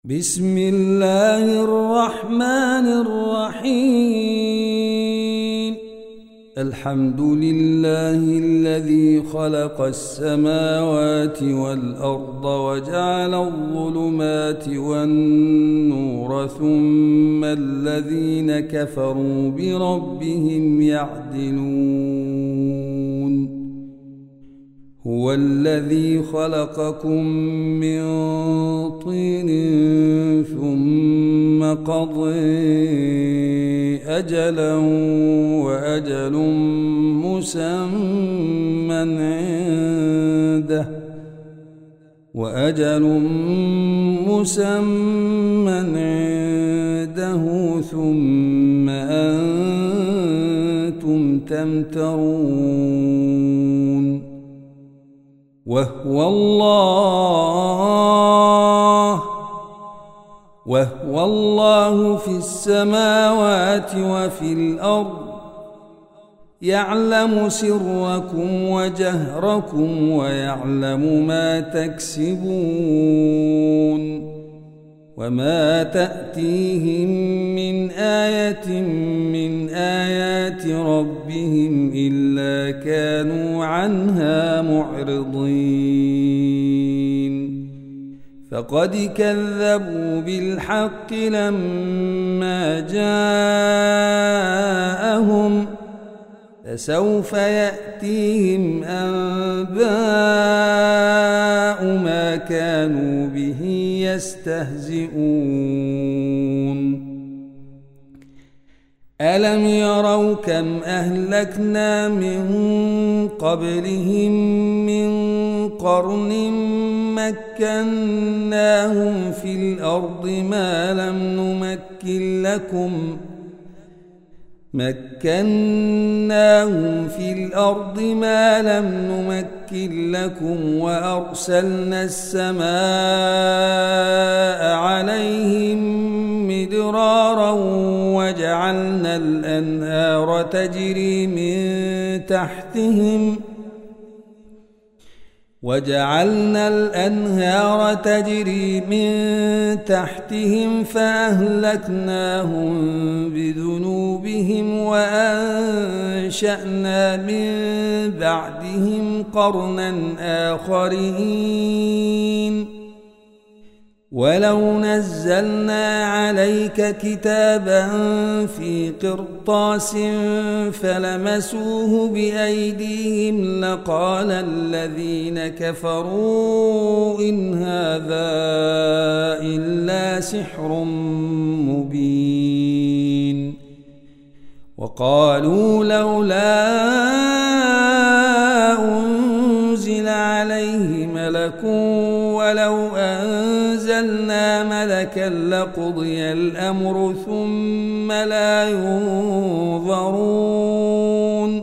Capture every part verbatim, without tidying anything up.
بسم الله الرحمن الرحيم. الحمد لله الذي خلق السماوات والأرض وجعل الظلمات والنور ثم الذين كفروا بربهم يعدلون. هو الذي خلقكم من طين ثم قضى أجلا وأجل مسمى عنده وأجل مسمى عنده ثم أنتم تمترون. وهو الله وهو الله في السماوات وفي الأرض يعلم سركم وجهركم ويعلم ما تكسبون. وما تأتيهم من آية من آيات ربهم إلا كانوا عنها معرضين. فقد كذبوا بالحق لما جاءهم فسوف يأتيهم أنباء ما كانوا به يستهزئون. ألم يروا كم أهلكنا من قبلهم من قرن مكناهم في الأرض ما لم نمكن لكم مكناهم في الأرض ما لم نمكن لكم وأرسلنا السماء عليهم مدرارا وجعلنا الأنهار تجري من تحتهم وجعلنا الأنهار تجري من تحتهم فأهلكناهم بذنوبهم وأنشأنا من بعدهم قرنا آخرين. ولو نزلنا عليك كتابا في قرطاس فلمسوه بأيديهم لقال الذين كفروا إن هذا إلا سحر مبين. وقالوا لولا أنزل عليه ملك ولو أنزلنا ملكا لقضي الأمر ثم لا ينظرون.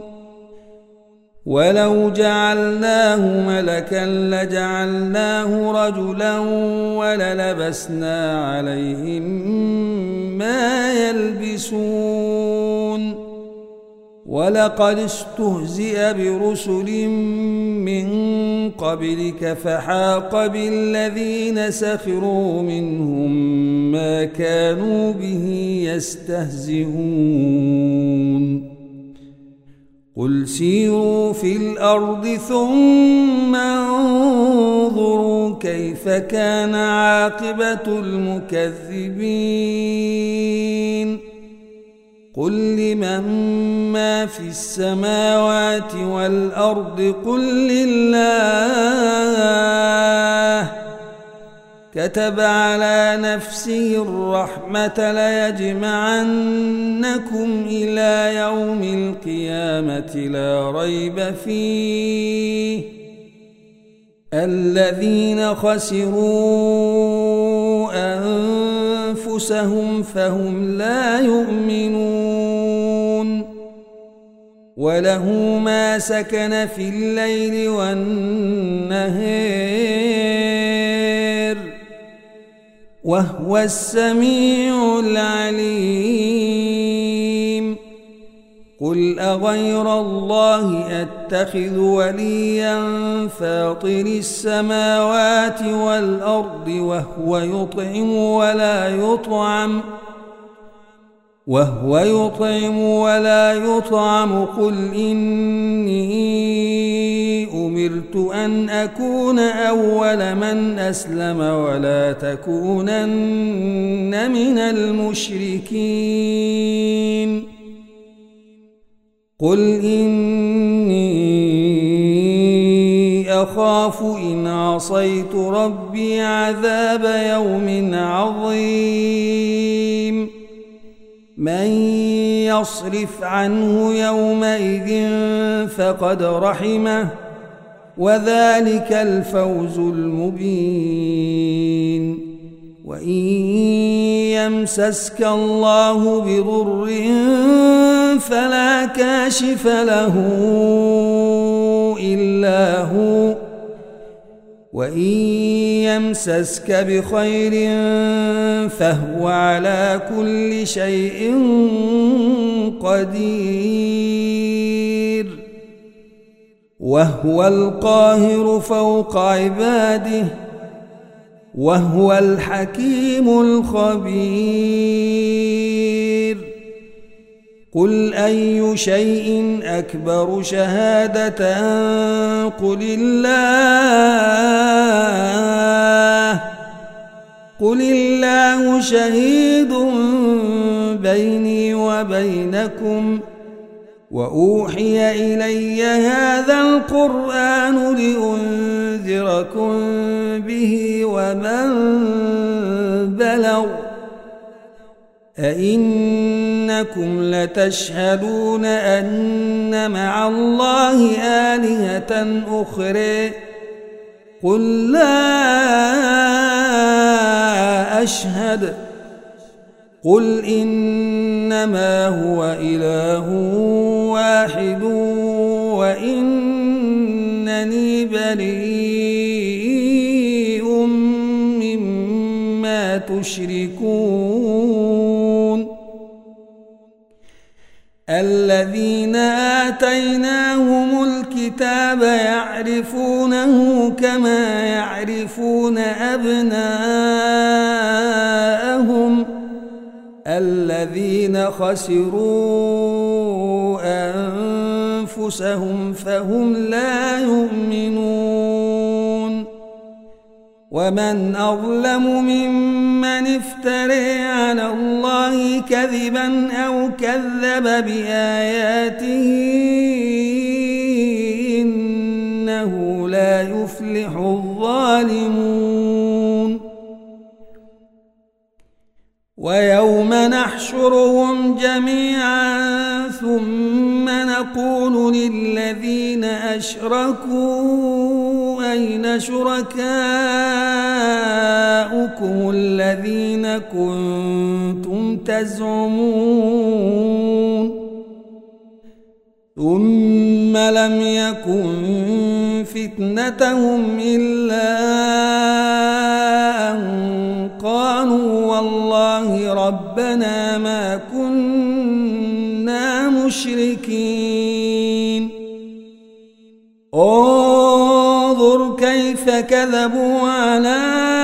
ولو جعلناه ملكا لجعلناه رجلا وللبسنا عليهم ما يلبسون. ولقد استهزئ برسل من قبلك فحاق بالذين سخروا منهم ما كانوا به يستهزئون. قل سيروا في الأرض ثم انظروا كيف كان عاقبة المكذبين. قل لمن ما في السماوات والأرض قل لله كتب على نفسه الرحمة ليجمعنكم إلى يوم القيامة لا ريب فيه الذين خسروا أنفسهم فهم لا يؤمنون. وله ما سكن في الليل والنهار وهو السميع العليم. قل أغير الله أتخذ وليا فاطر السماوات والأرض وهو يطعم ولا يطعم وهو يطعم ولا يطعم قل إني أمرت أن أكون أول من أسلم ولا تكونن من المشركين قل إني أخاف إن عصيت ربي عذاب يوم عظيم من يصرف عنه يومئذ فقد رحمه وذلك الفوز المبين وإن يمسسك الله بضر فلا كاشف له إلا هو وإن يمسسك بخير فهو على كل شيء قدير وهو القاهر فوق عباده وهو الحكيم الخبير قل أي شيء أكبر شهادة قل الله قل الله شهيد بيني وبينكم وأوحي إلي هذا القرآن لأنذركم به ومن بلغ أئنكم لتشهدون أن مع الله آلهة أخرى قل لا أشهد قل إنما هو إله واحد وإنني بريء مما تشركون الذين آتيناهم الكتاب يعرفونه كما يعرفون أبناءهم الذين خسروا أنفسهم فهم لا يؤمنون ومن أظلم ممن افترى على الله كذبا أو كذب بآياته إنه لا يفلح الظالمون ويوم نحشرهم جميعا ثم نقول للذين أشركوا أين شركاؤكم الذين كنتم تزعمون ثم لم يكن فتنتهم إلا أن قالوا والله ربنا ما كنا مشركين انظر كيف كذبوا على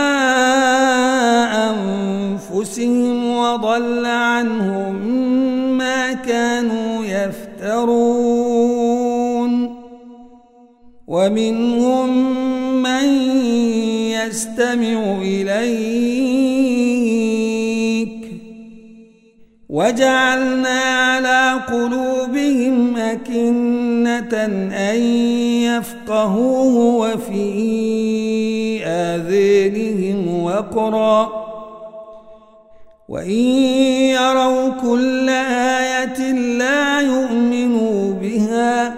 أنفسهم وضل عنهم ما كانوا يفترون ومنهم من يستمع إليك وجعلنا على قلوبهم أكنة أن يفقهوه وفي آذانهم وقرا وإن يروا كل آية لا يؤمنوا بها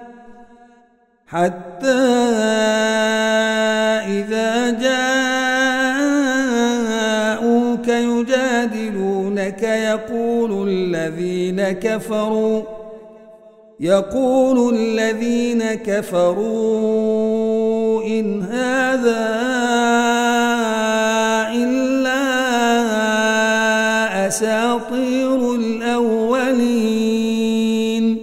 حتى إذا جاءوك يجادلونك يقول الذين كفروا يقول الذين كفروا إن هذا إلا أساطير الأولين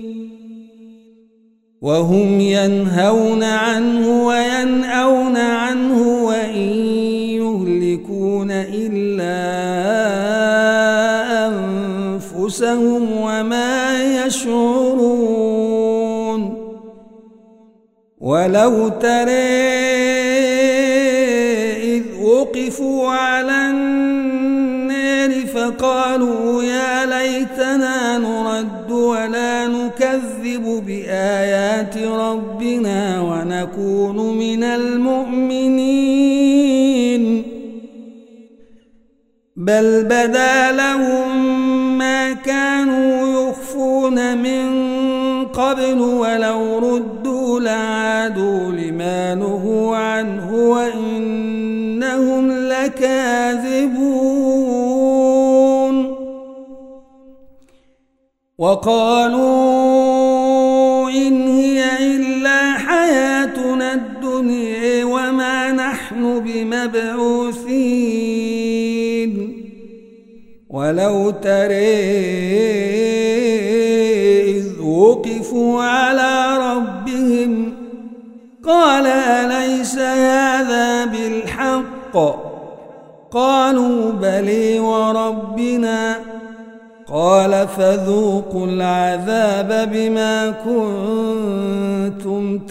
وهم ينهون عنه وينأون عنه وإن يهلكون إلا أنفسهم وما يشعرون ولو ترى إذ وقفوا على النار فقالوا يا ليتنا نرد ولا نكذب بآيات ربنا ونكون من المؤمنين بل بدا لهم ما كانوا يخفون من قبل ولو ردوا لعادوا لما نهوا عنه وإنهم لكاذبون وقالوا إن هي إلا حياتنا الدنيا وما نحن بمبعوثين ولو ترى إذ وقفوا على ربهم قال أليس هذا بالحق قالوا بلى وربنا قال فذوقوا العذاب بما كنتم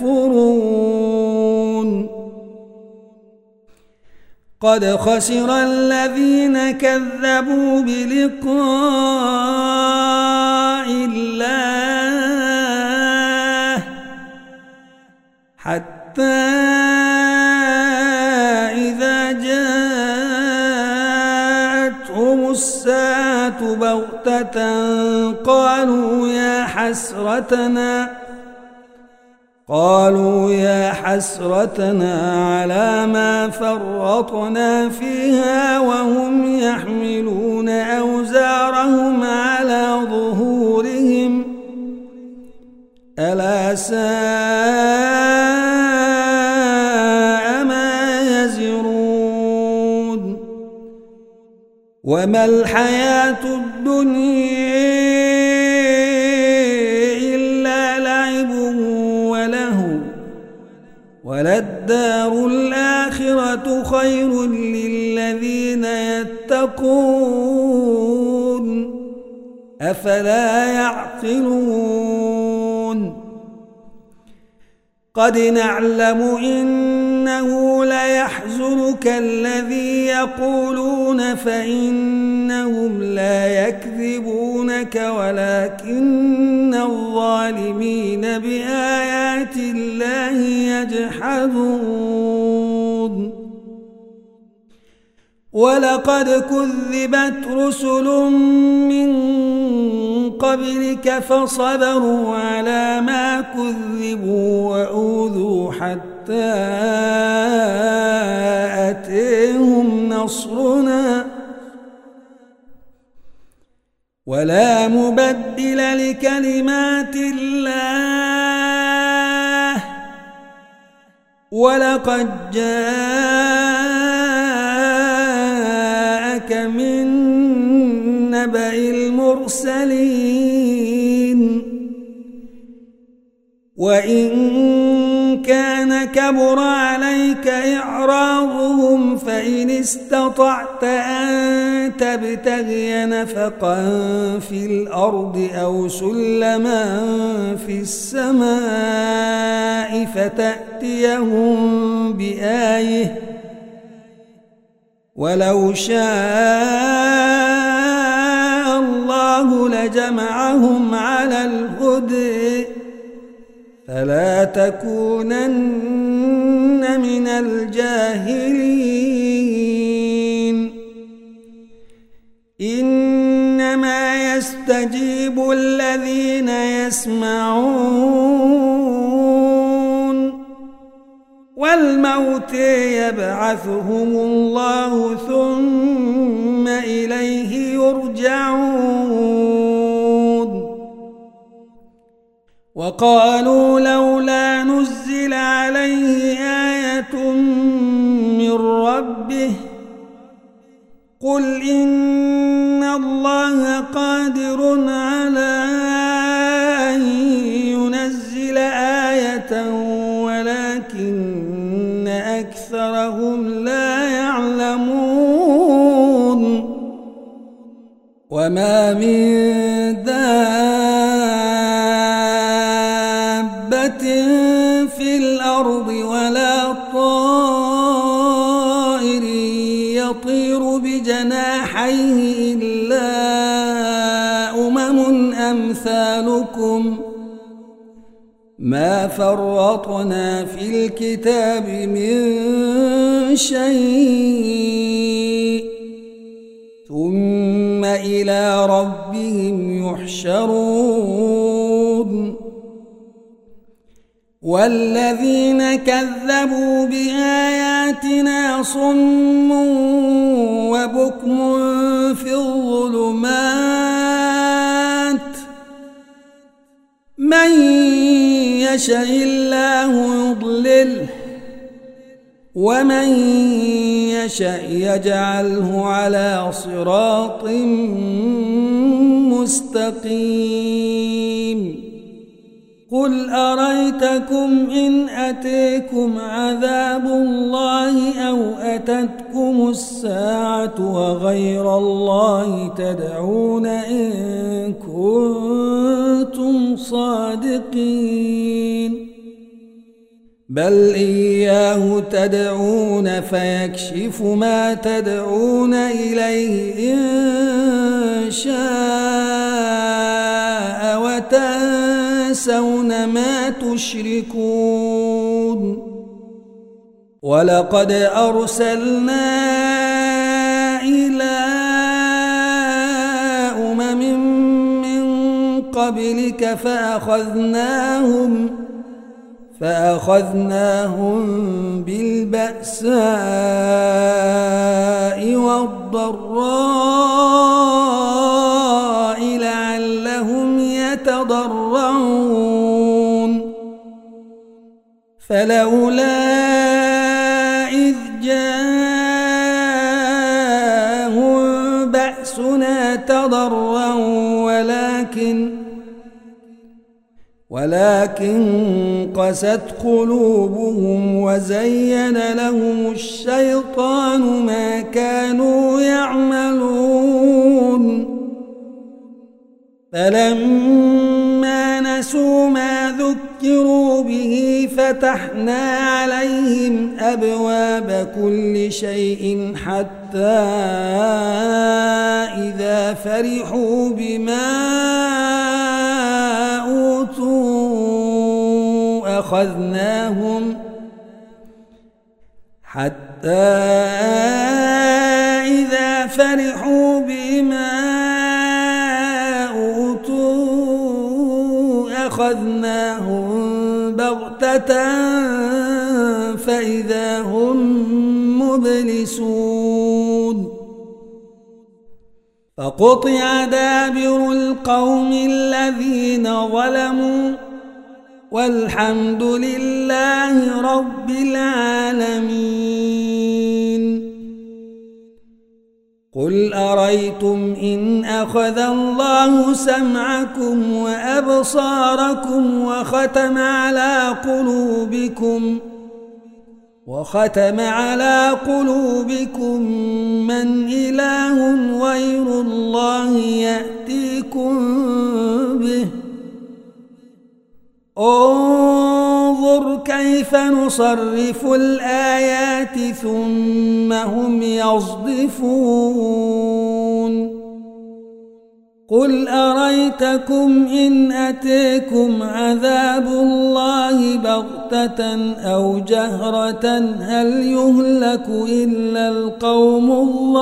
تكفرون قد خسر الذين كذبوا بلقاء الله حتى إذا جاءتهم الساعة بغتة قالوا يا حسرتنا قالوا يا حسرتنا على ما فرطنا فيها وهم يحملون أوزارهم على ظهورهم ألا ساء ما يزرون وما الحياة الدنيا إلا لعب وله وللدار الآخرة خير للذين يتقون أفلا يعقلون قد نعلم إنه ليحزنك الذي يقولون فإنهم لا يكذبونك ولكن الظالمين بآيات الله يجحدون ولقد كذبت رسل من قبلك فصبروا على ما كذبوا وأوذوا حتى أتيهم نصرنا ولا مبدل لكلمات الله ولقد جاءك من نبأ المرسلين وإن كان كبر عليك إعراضهم فإن استطعت أن تبتغي نفقا في الأرض أو سلما في السماء فتأتيهم بآية ولو شاء الله لجمعهم على الهدى فلا تكونن من الجاهلين إنما يستجيب الذين يسمعون والموت يبعثهم الله ثم إليه يرجعون وقالوا لولا نزل عليه آية من ربه قل إن الله قادر على أن ينزل وما من دابة في الأرض ولا طائر يطير بجناحيه إلا أمم أمثالكم ما فرطنا في الكتاب من شيء ثم إلى ربهم يحشرون والذين كذبوا بآياتنا صم وبكم في الظلمات من يشاء الله يضلله ومن يشاء يجعله على صراط مستقيم قل أريتكم إن أتيكم عذاب الله أو أتتكم الساعة وغير الله تدعون إن كنتم صادقين بل إياه تدعون فيكشف ما تدعون إليه إن شاء وتنسون ما تشركون ولقد أرسلنا إلى أمم من قبلك فأخذناهم فأخذناهم بالبأساء والضراء لعلهم يتضرعون فلولا إذ جاءهم بأسنا تضرعوا ولكن ولكن قست قلوبهم وزين لهم الشيطان ما كانوا يعملون فلما نسوا ما ذكروا به فتحنا عليهم أبواب كل شيء حتى إذا فرحوا بما أخذناهم حتى إذا فرحوا بما أوتوا أخذناهم بغتة فإذا هم مبلسون فقطع دابر القوم الذين ظلموا والحمد لله رب العالمين قل أريتم إن أخذ الله سمعكم وأبصاركم وختم على قلوبكم وختم على قلوبكم من إله غير الله يأتيكم به انظر كيف نصرف الآيات ثم هم يصدفون قل أريتكم إن أتيكم عذاب الله بغتة أو جهرة هل يهلك إلا القوم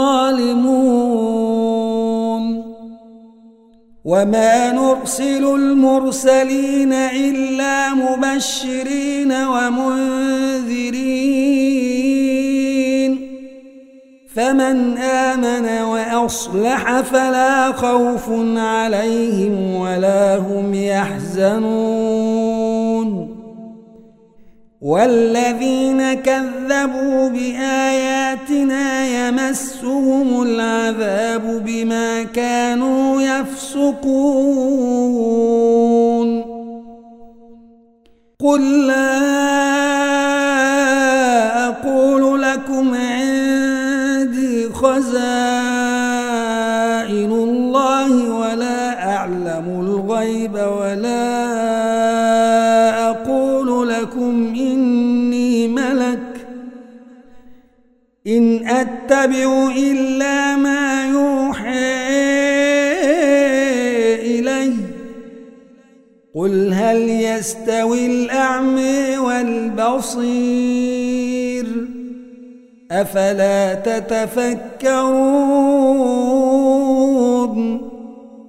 الظالمون وما نرسل المرسلين إلا مبشرين ومنذرين فمن آمن وأصلح فلا خوف عليهم ولا هم يحزنون والذين كذبوا بآياتنا يمسهم العذاب بما كانوا يفسقون قل لا أقول لكم عندي خزائن الله الغيب ولا أقول لكم إني ملك إن أتبع إلا ما يوحى إلي قل هل يستوي الأعمى والبصير أفلا تتفكرون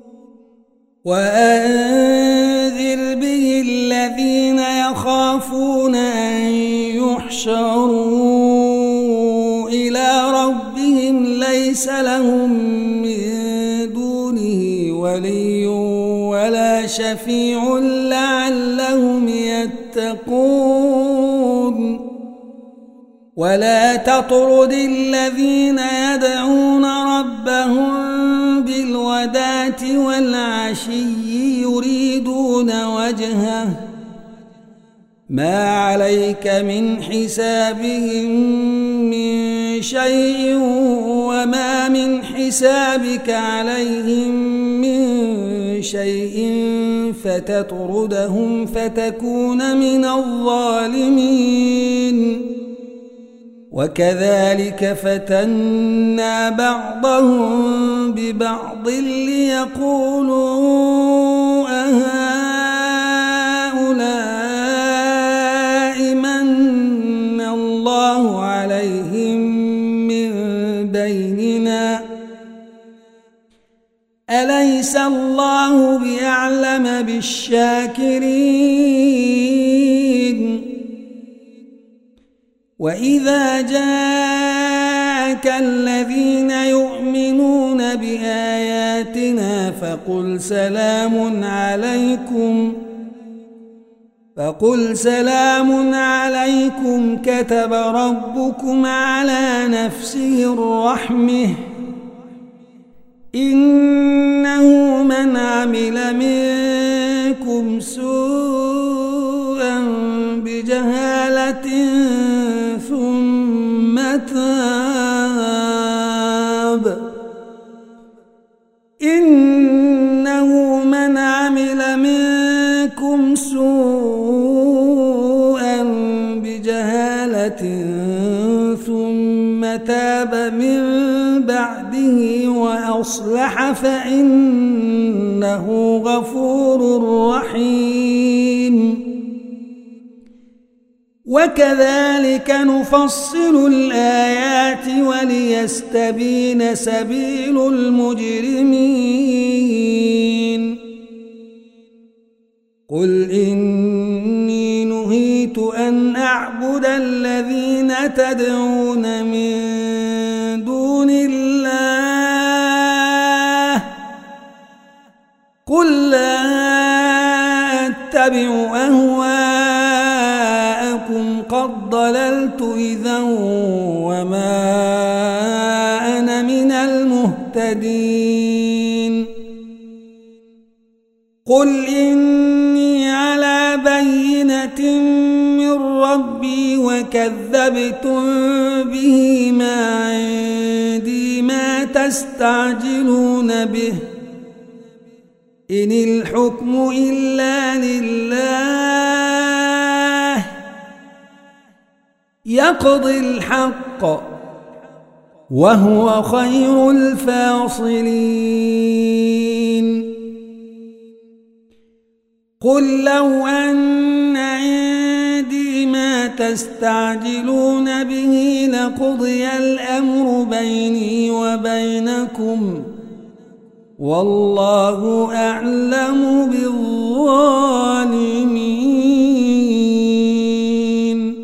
وأنذر به الذين يخافون أن يحشروا إلى ربهم ليس لهم من دونه ولي ولا شفيع لعلهم يتقون ولا تطرد الذين يدعون ربهم بالغداة والعشي يريدون وجهه ما عليك من حسابهم من شيء وما من حسابك عليهم من شيء فتطردهم فتكون من الظالمين وكذلك فتنا بعضهم ببعض ليقولوا أهؤلاء من الله عليهم من بيننا أليس الله بأعلم بالشاكرين وإذا جاءك الذين يؤمنون بآياتنا فقل سلام عليكم فقل سلام عليكم كتب ربكم على نفسه الرحمة إنه من عمل منكم سوءا بجهالة ثم تاب إنه من عمل منكم سوءا بجهالة ثم تاب من بعده وأصلح فإنه غفور رحيم وكذلك نفصل الآيات وليستبين سبيل المجرمين قل إني نهيت أن أعبد الذين تدعون من دون الله قل لا أتبع أهواءكم قد ضللت إذا وما أنا من المهتدين قل إني على بينة من ربي وكذبتم به ما عندي ما تستعجلون به إن الحكم إلا لله يقضي الحق وهو خير الفاصلين قل لو أن عندي ما تستعجلون به لقضي الأمر بيني وبينكم والله أعلم بالظالمين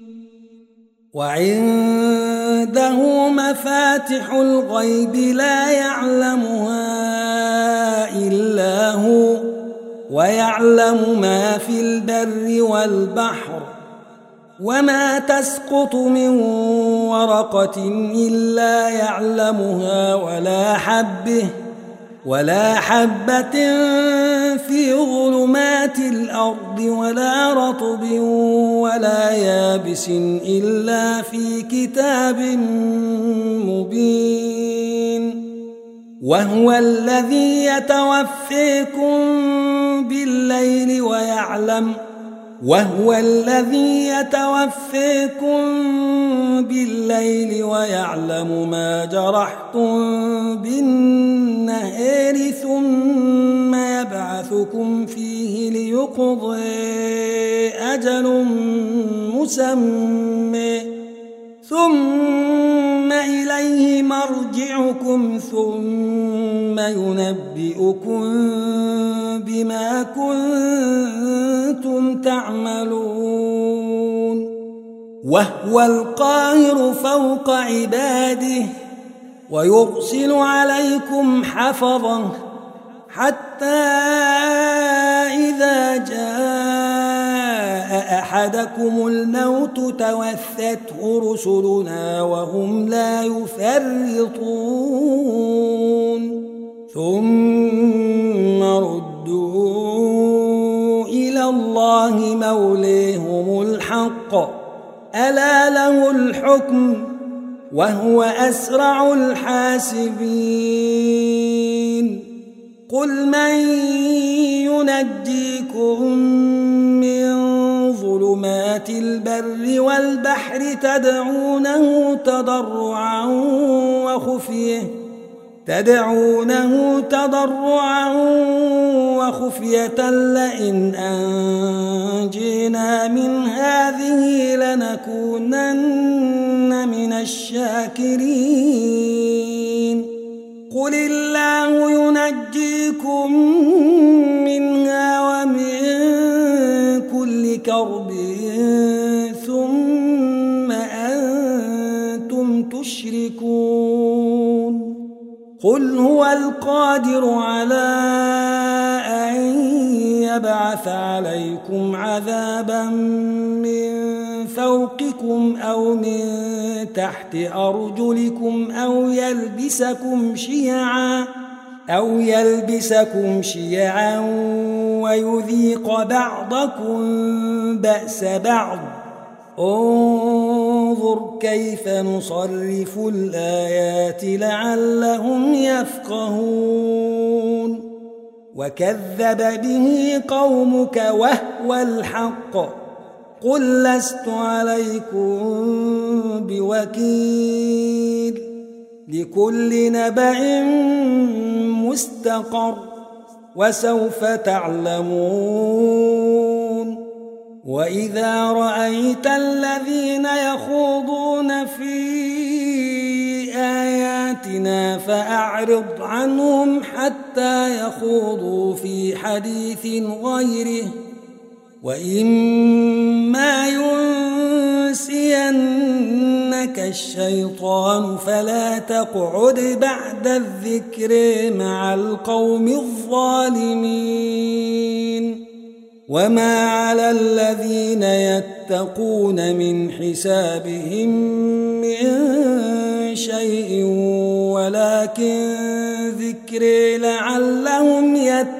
وعنده مفاتح الغيب لا يعلمها إلا هو ويعلم ما في البر والبحر وما تسقط من ورقة إلا يعلمها ولا حبه ولا حبة في ظلمات الأرض ولا رطب ولا يابس إلا في كتاب مبين وهو الذي يتوفيكم بالليل ويعلم وهو الذي يتوفيكم بالليل ويعلم ما جرحتم بالنهار ثم يبعثكم فيه ليقضي أجل مسمى ثم إليه مرجعكم ثم ينبئكم بما كنتم تعملون وهو القاهر فوق عباده ويرسل عليكم حفظا حتى إذا جاء أحدكم الموت توفته رسلنا وهم لا يفرطون ثم ردوا إلى الله مولاهم الحق ألا له الحكم وهو أسرع الحاسبين قل من ينجيكم من ظلمات البر والبحر تدعونه تضرعا وخفيه تدعونه تضرعا وخفية لئن أنجينا من هذه لنكونن من الشاكرين قل الله ينجيكم منها ومن كل كرب ثم أنتم تشركون قل هو القادر على أن يبعث عليكم عذابا من فوقكم أو من تحت أرجلكم أو يلبسكم شيعا أو يلبسكم شيعا ويذيق بعضكم بأس بعض انظر كيف نصرف الآيات لعلهم يفقهون وكذب به قومك وهو الحق قل لست عليكم بوكيل لكل نبأ مستقر وسوف تعلمون وإذا رأيت الذين يخوضون في آياتنا فأعرض عنهم حتى يخوضوا في حديث غيره وإما ينسينك الشيطان فلا تقعد بعد الذكر مع القوم الظالمين وما على الذين يتقون من حسابهم من شيء ولكن ذكر لعلهم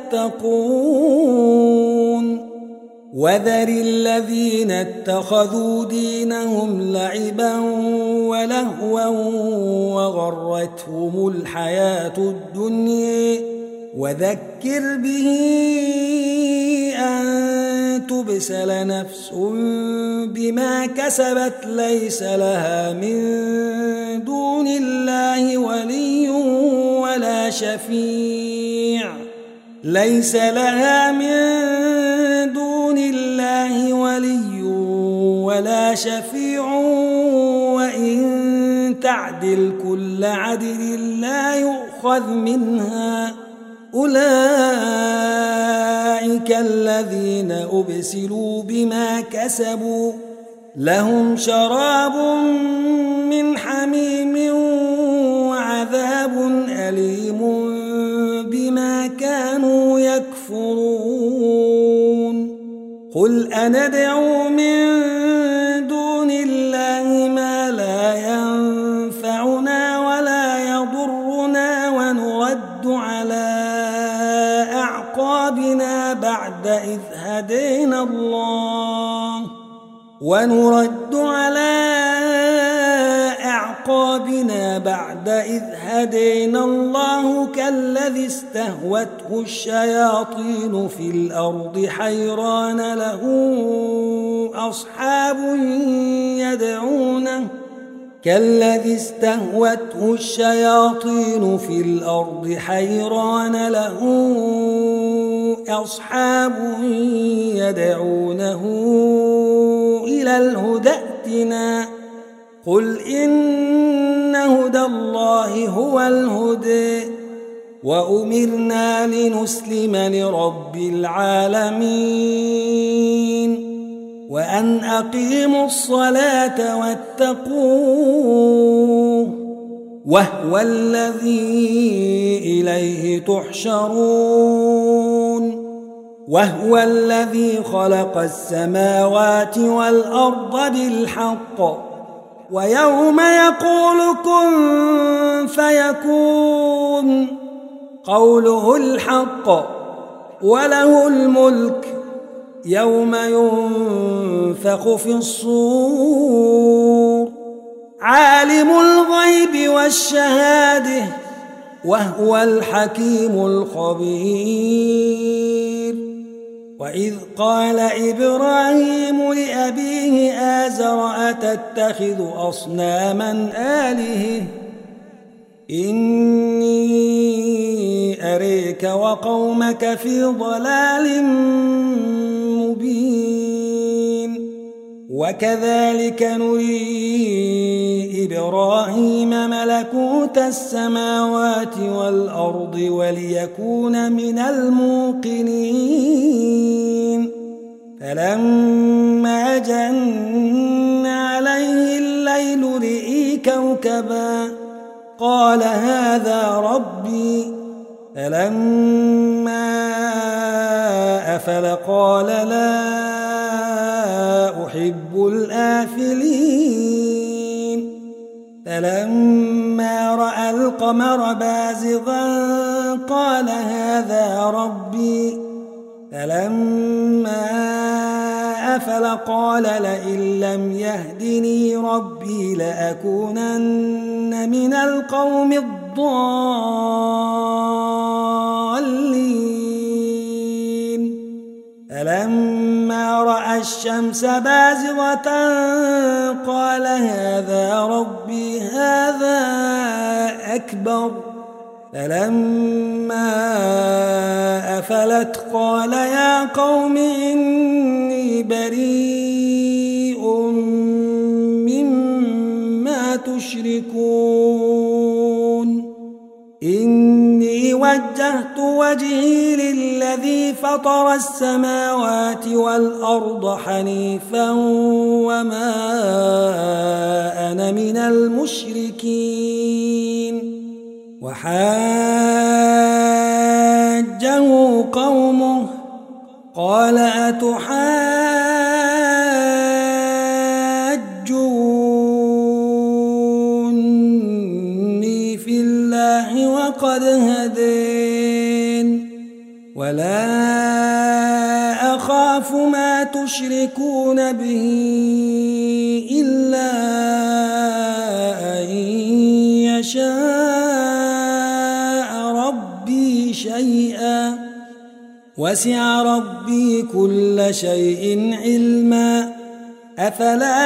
يتقون وذر الذين اتخذوا دينهم لعبا ولهوا وغرتهم الحياة الدنيا وذكر به أن تبسل نفس بما كسبت ليس لها من دون الله ولي ولا شفيع ليس لها من دون الله ولي ولا شفيع وإن تعدل كل عدل لا يؤخذ منها أولئك الذين أبسلوا بما كسبوا لهم شراب من حميم وعذاب أليم بما كانوا يكفرون قل أندعو من دون الله ما لا ينفعنا ولا يضرنا ونرد على أعقابنا بعد إذ هدينا الله ونرد على أعقابنا أحقى بنا بعد إذ هدينا الله كالذي استهوته الشياطين في الأرض حيران له أصحاب يدعونه كالذي استهوته الشياطين في الأرض حيران له أصحاب يدعونه إلى الهدى ائتنا قل إن هدى الله هو الهدى وأمرنا لنسلم لرب العالمين وأن أقيموا الصلاة واتقوه وهو الذي إليه تحشرون وهو الذي خلق السماوات والأرض بالحق ويوم يقول كن فيكون قوله الحق وله الملك يوم ينفخ في الصور عالم الغيب والشهادة وهو الحكيم الخبير وإذ قال إبراهيم لأبيه آزر أتتخذ أصناما آلهة إني أريك وقومك في ضلال مبين وكذلك نري إبراهيم ملكوت السماوات والأرض وليكون من الموقنين فلما جن عليه الليل رئي كوكبا قال هذا ربي فلما أفل قال لا أحب الآفلين فلما رأى القمر بازغا قال هذا ربي فلما أفل قال لئن لم يهدني ربي لأكونن من القوم الضالين فلما رأى الشمس بازغة قال هذا ربي هذا أكبر فلما أفلت قال يا قوم إني بريء مما تشركون إني وجهت وجهي للذي فطر السماوات والأرض حنيفا وما أنا من المشركين وحاجه قومه قال أتحاجوني في الله وقد هدين ولا أخاف ما تشركون به إلا أن يشاء ربي شيئا وسع ربي كل شيء علما أفلا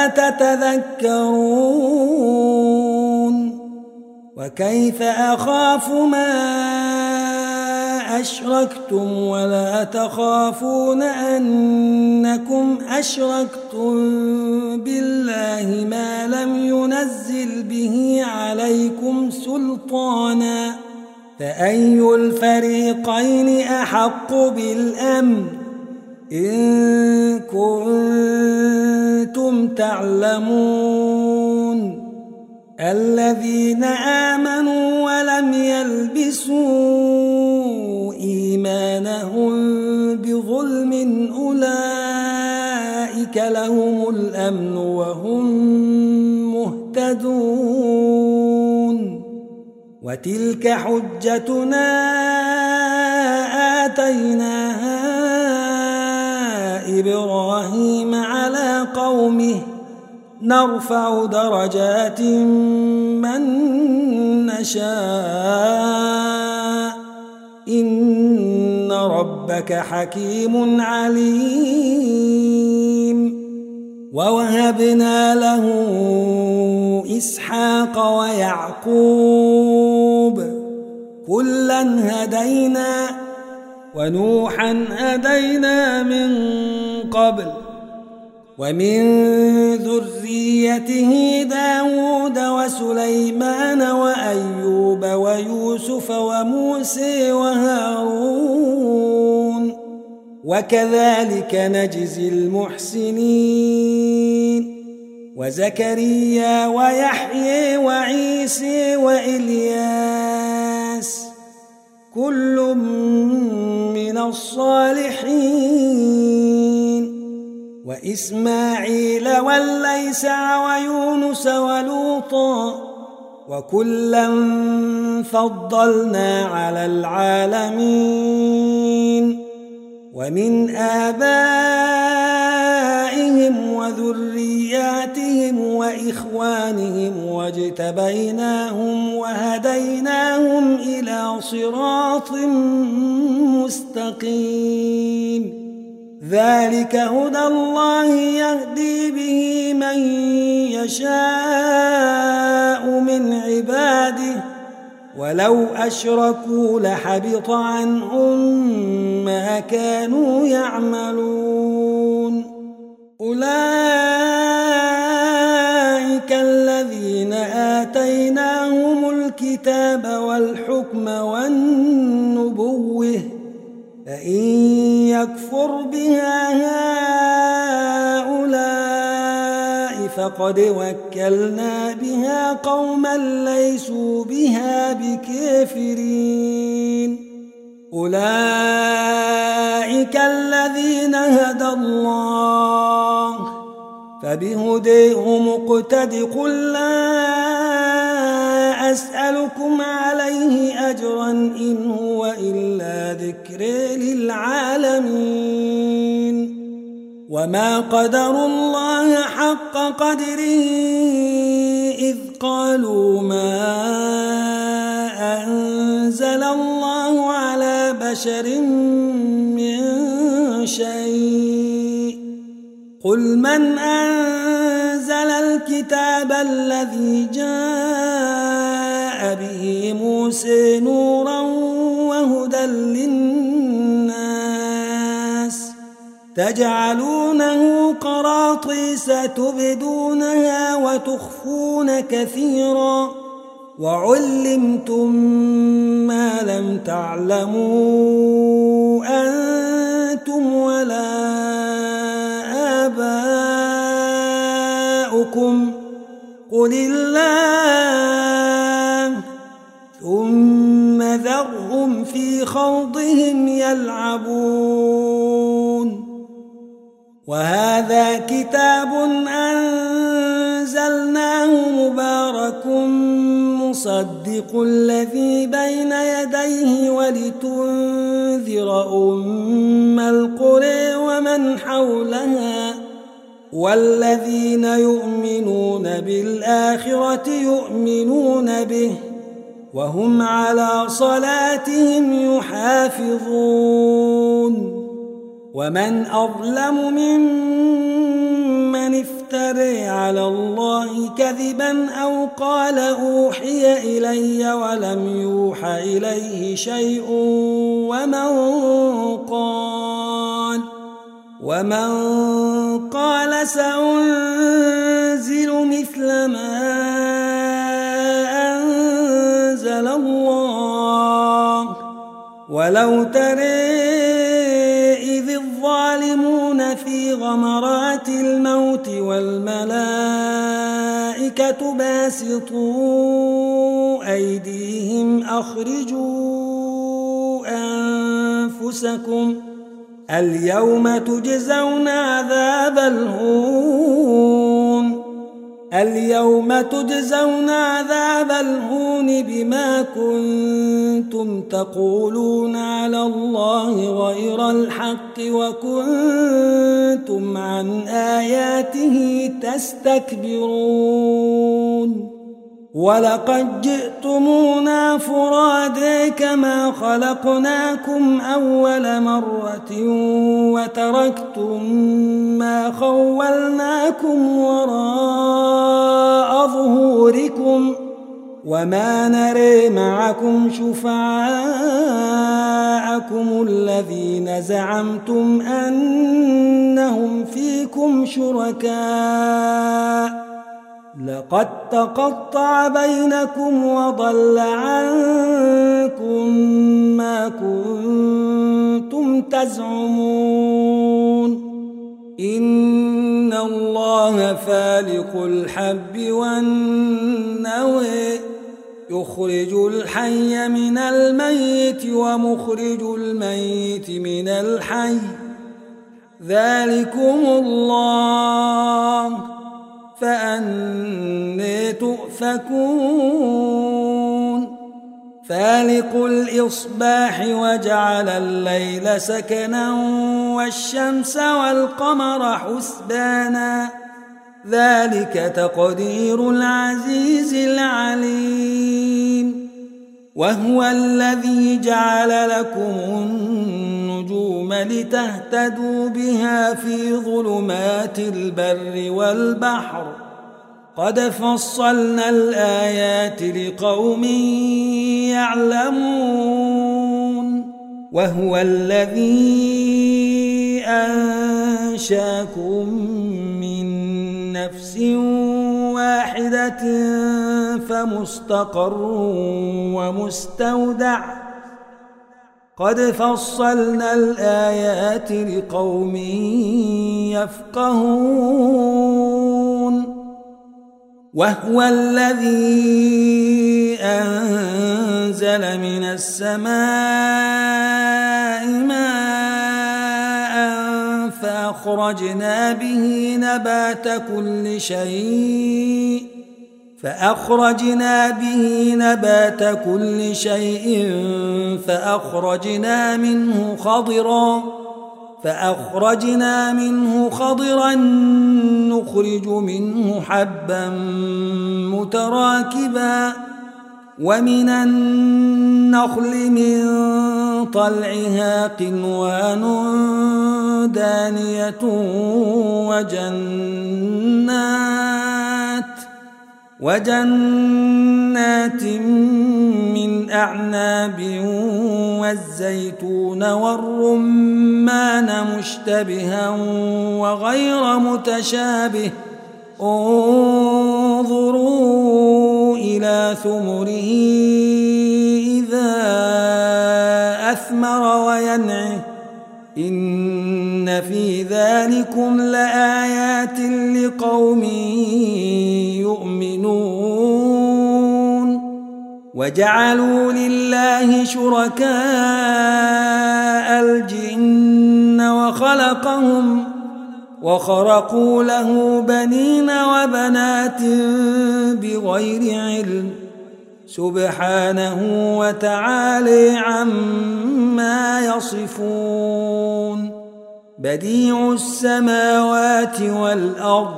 تتذكرون وكيف أخاف ما أشركتم ولا تخافون أنكم أشركتم بالله ما لم ينزل به عليكم سلطانا فأي الفريقين أحق بالأمن إن كنتم تعلمون الذين آمنوا ولم يلبسوا إيمانهم بظلم أولئك لهم الأمن وهم مهتدون وتلك حجتنا آتيناها إبراهيم على قومه نرفع درجات من نشاء إن ربك حكيم عليم ووهبنا له إسحاق ويعقوب كلا هدينا ونوحا هدينا من قبل ومن ذريته داود وسليمان وأيوب ويوسف وموسى وهارون وكذلك نجزي المحسنين وزكريا ويحيى وعيسى وإلياس كل من الصالحين وإسماعيل واليسع ويونس ولوطا وكلا فضلنا على العالمين ومن آبائهم وذرياتهم وإخوانهم واجتبيناهم وهديناهم إلى صراط مستقيم ذلك هدى الله يهدي به من يشاء من عباده ولو أشركوا لحبط عنهم ما كانوا يعملون أولئك الذين آتيناهم الكتاب والحكم والنبوة فإن يكفر بها هؤلاء فقد وكلنا بها قوما ليسوا بها بكافرين أولئك الذين هدى الله فبهديه مقتد قل لا أسألكم عليه أجرا إن هو إلا ذكر للعالمين وما قدروا الله حق قدره إذ قالوا ما أنزل الله على بشر من شيء قل من أنزل الكتاب الذي جاء به موسى نورا وهدى للناس تجعلونه قراطيس تبدونها وتخفون كثيرا وعلمتم ما لم تعلموا أنتم ولا آباؤكم قل الله ثم ذرهم في خوضهم يلعبون وهذا كتاب أنزلناه مبارك مصدق الذي بين يديه ولتنذر أم القرى ومن حولها والذين يؤمنون بالآخرة يؤمنون به وهم على صلاتهم يحافظون ومن أظلم ممن افترى على الله كذبا أو قال أوحي إلي ولم يوحى إليه شيء ومن قال ومن قال سأنزل مثل ما أنزل الله ولو ترى إذ الظالمون في غمرات الموت والملائكة باسطوا أيديهم أخرجوا أنفسكم اليوم تجزون عذاب الهون اليوم تجزون عذاب الهون بما كنتم تقولون على الله غير الحق وكنتم عن آياته تستكبرون ولقد جئتمونا فرادا كما خلقناكم أول مرة وتركتم ما خولناكم وراء ظهوركم وما نري معكم شفعاءكم الذين زعمتم أنهم فيكم شركاء لقد تقطع بينكم وضل عنكم ما كنتم تزعمون إن الله فالق الحب والنوى يخرج الحي من الميت ومخرج الميت من الحي ذلكم الله فأنى تؤفكون فالق الإصباح وجعل الليل سكنا والشمس والقمر حسبانا ذلك تقدير العزيز العليم وهو الذي جعل لكم النجوم لتهتدوا بها في ظلمات البر والبحر قد فصلنا الآيات لقوم يعلمون وهو الذي أنشاكم من نفس واحدة فمستقر ومستودع قد فصلنا الآيات لقوم يفقهون وهو الذي أنزل من السماء ماء فأخرجنا به نبات كل شيء فأخرجنا به نبات كل شيء فأخرجنا منه خضرا فأخرجنا منه خضرا نخرج منه حبا متراكبا ومن النخل من طلعها قنوان دانية وجنات وجنات من أعناب والزيتون والرمان مشتبها وغير متشابه انظروا إلى ثمره إذا أثمر وينعه إن في ذلكم لآيات لقوم يؤمنون وجعلوا لله شركاء الجن وخلقهم وخرقوا له بنين وبنات بغير علم سبحانه وتعالى عما يصفون بديع السماوات والأرض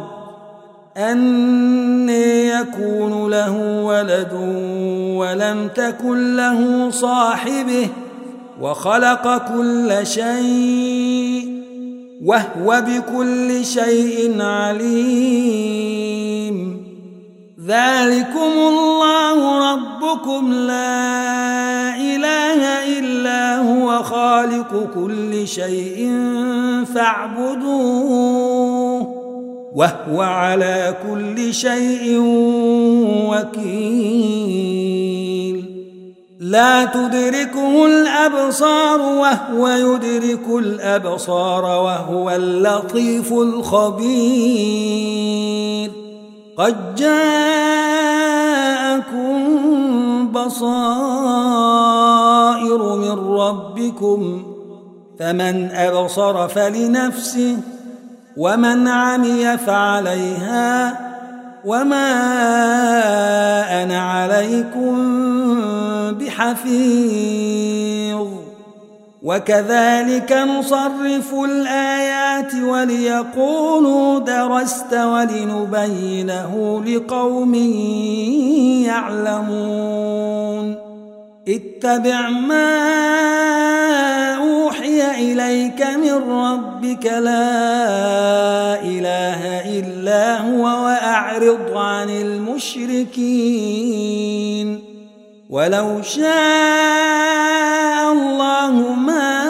أنى يكون له ولد ولم تكن له صاحبه وخلق كل شيء وهو بكل شيء عليم ذلكم الله ربكم لا إله إلا هو خالق كل شيء فاعبدوه وهو على كل شيء وكيل لا تدركه الأبصار وهو يدرك الأبصار وهو اللطيف الخبير قد جاءكم بصائر من ربكم فمن أبصر فلنفسه ومن عمي فعليها وما أنا عليكم بحفيظ وكذلك نصرف الآيات وليقولوا درست ولنبينه لقوم يعلمون اتبع ما أوحي إليك من ربك لا إله إلا هو وأعرض عن المشركين ولو شاء الله ما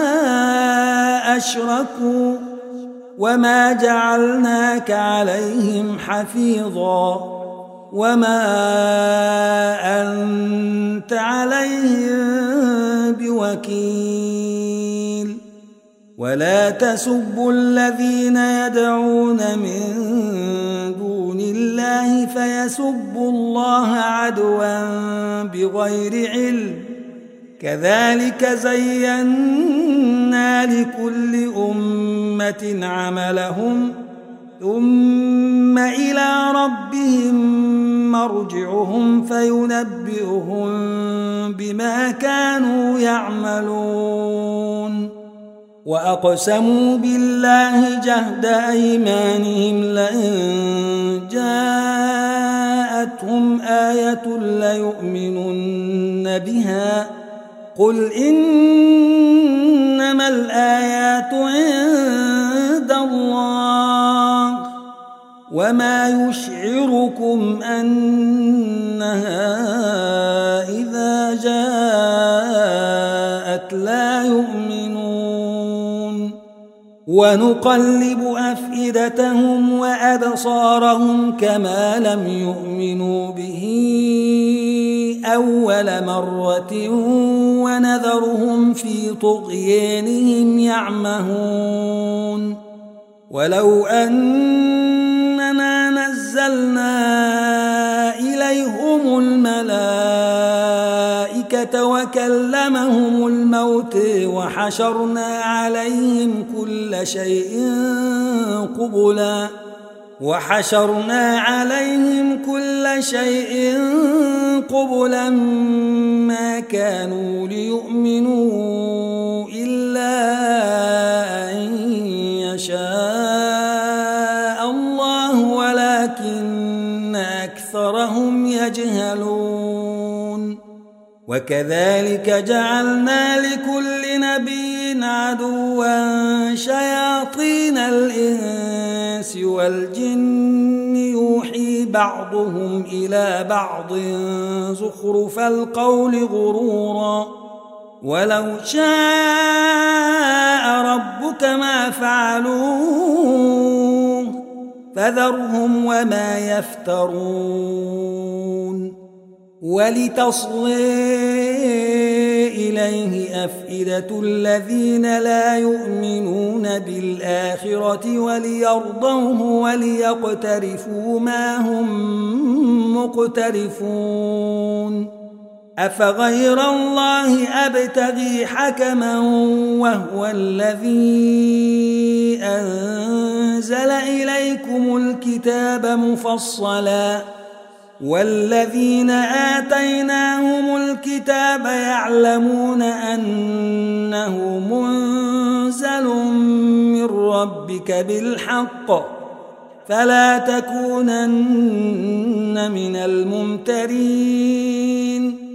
أشركوا وما جعلناك عليهم حفيظا وما أنت عليهم بوكيل ولا تسبوا الذين يدعون من دون الله فيسبوا الله عدوا بغير علم كذلك زينا لكل أمة عملهم ثم إلى ربهم مرجعهم فينبئهم بما كانوا يعملون وأقسموا بالله جهد أيمانهم لئن جاءتهم آية ليؤمنن بها قل إنما الآيات عند الله وما يشعركم أنها إذا جاءت لا يؤمنون ونقلب أفئدتهم وأبصارهم كما لم يؤمنوا به أول مرة ونذرهم في طغيانهم يعمهون ولو أننا نزلنا إليهم الملائكة وكلمهم الموت وحشرنا عليهم كل شيء قبلا وحشرنا عليهم كل شيء قبلا ما كانوا ليؤمنوا إلا أن يشاء الله ولكن أكثرهم يجهلون وكذلك جعلنا لكل نبي عدوا شياطين الإنس والجن يوحي بعضهم إلى بعض زخرف القول غرورا ولو شاء ربك ما فعلوه فذرهم وما يفترون ولتصغي إليه أفئدة الذين لا يؤمنون بالآخرة وليرضوه وليقترفوا ما هم مقترفون أفغير الله أبتغي حكما وهو الذي أنزل إليكم الكتاب مفصلا والذين آتيناهم الكتاب يعلمون أنه منزل من ربك بالحق فلا تكونن من الممترين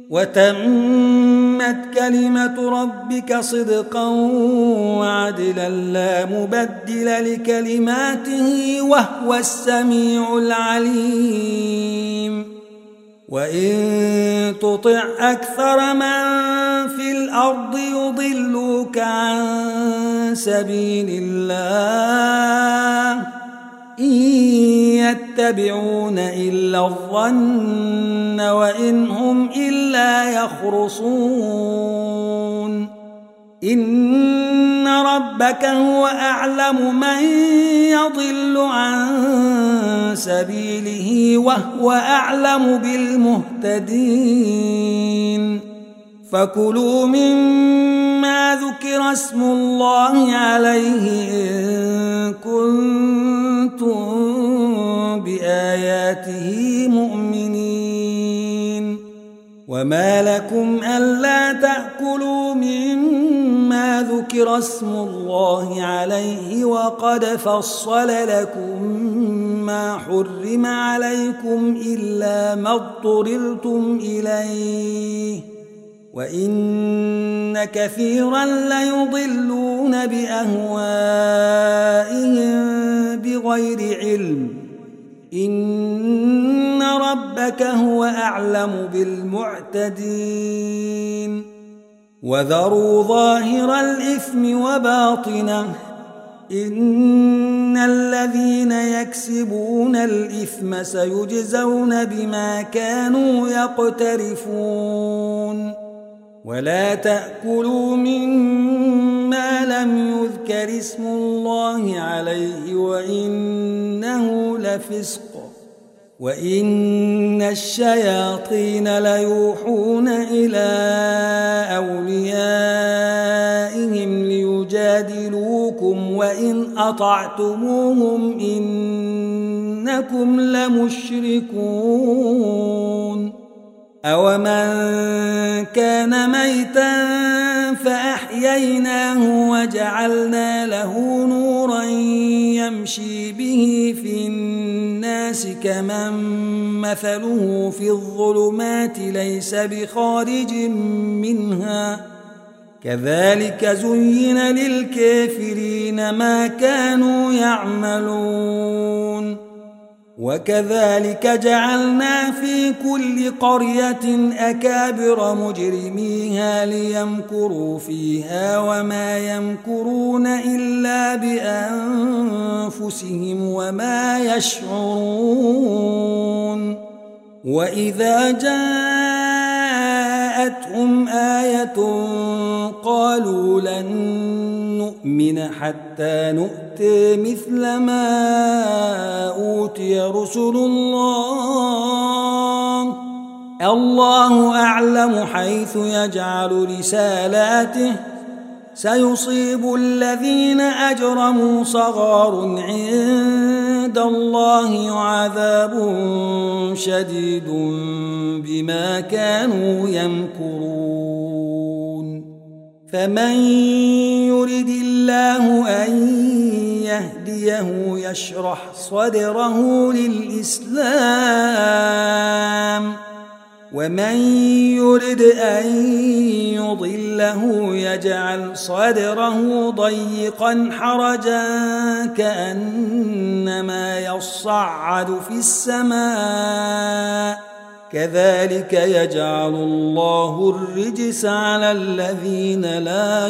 وتمت كلمة ربك صدقا وعدلا لا مبدل لكلماته وهو السميع العليم وإن تطع أكثر من في الأرض يضلوك عن سبيل الله إن يتبعون إلا الظن وإن هم إلا يخرصون إن ربك هو أعلم من يضل عن سبيله وهو أعلم بالمهتدين فكلوا مما ذكر اسم الله عليه إن كنتم بآياته مؤمنين وما لكم ألا تأكلوا مما ذكر اسم الله عليه وقد فصل لكم ما حرم عليكم إلا ما اضطررتم إليه وإن كثيرا ليضلون بأهوائهم بغير علم إن ربك هو أعلم بالمعتدين وذروا ظاهر الإثم وباطنه إن الذين يكسبون الإثم سيجزون بما كانوا يقترفون ولا تأكلوا مما لم يذكر اسم الله عليه وإنه لفسق وإن الشياطين ليوحون إلى أوليائهم ليجادلوكم وإن أطعتموهم إنكم لمشركون أومن كان ميتا فأحييناه وجعلنا له نورا يمشي به في الناس كمن مثله في الظلمات ليس بخارج منها كذلك زين للكافرين ما كانوا يعملون وكذلك جعلنا في كل قرية أكابر مجرميها ليمكروا فيها وما يمكرون إلا بأنفسهم وما يشعرون وإذا جاءتهم آية قالوا لن نؤمن حتى نؤتي مثل ما أوتي رسل الله الله أعلم حيث يجعل رسالاته سيصيب الذين أجرموا صغار عند الله وعذاب شديد بما كانوا يمكرون فمن يرد الله أن يهديه يشرح صدره للإسلام ومن يرد أن يضله يجعل صدره ضيقا حرجا كأنما يصعد في السماء كذلك يجعل الله الرجس على الذين لا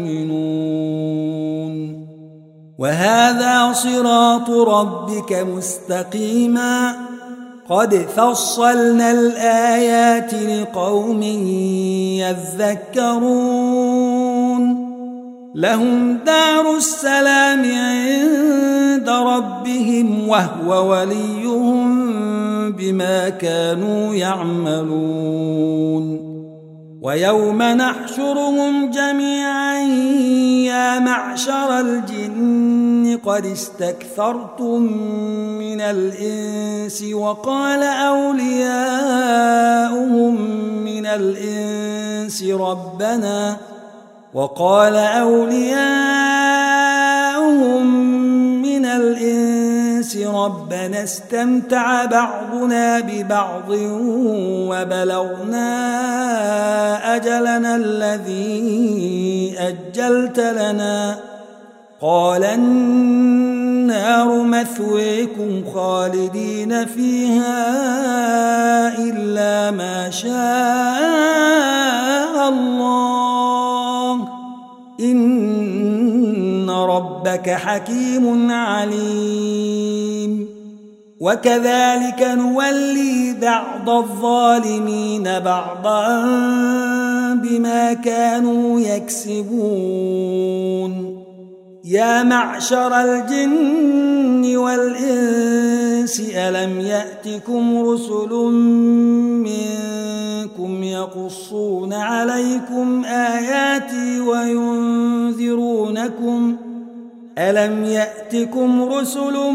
يؤمنون وهذا صراط ربك مستقيما قد فصلنا الآيات لقوم يذكرون لهم دار السلام عند ربهم وهو وليهم بما كانوا يعملون ويوم نحشرهم جميعا يا معشر الجن قد استكثرتم من الإنس وقال أولياؤهم من الإنس ربنا وقال أولياؤهم من الإنس ربنا استمتع بعضنا ببعض وبلغنا أجلنا الذي أجلت لنا قال النار مثويكم خالدين فيها إلا ما شاء الله إن ربك حكيم عليم وكذلك نولي بعض الظالمين بعضا بما كانوا يكسبون يا معشر الجن والإنس ألم يأتكم رسل منكم يقصون عليكم آياتي وينذرونكم ألم يأتكم رسل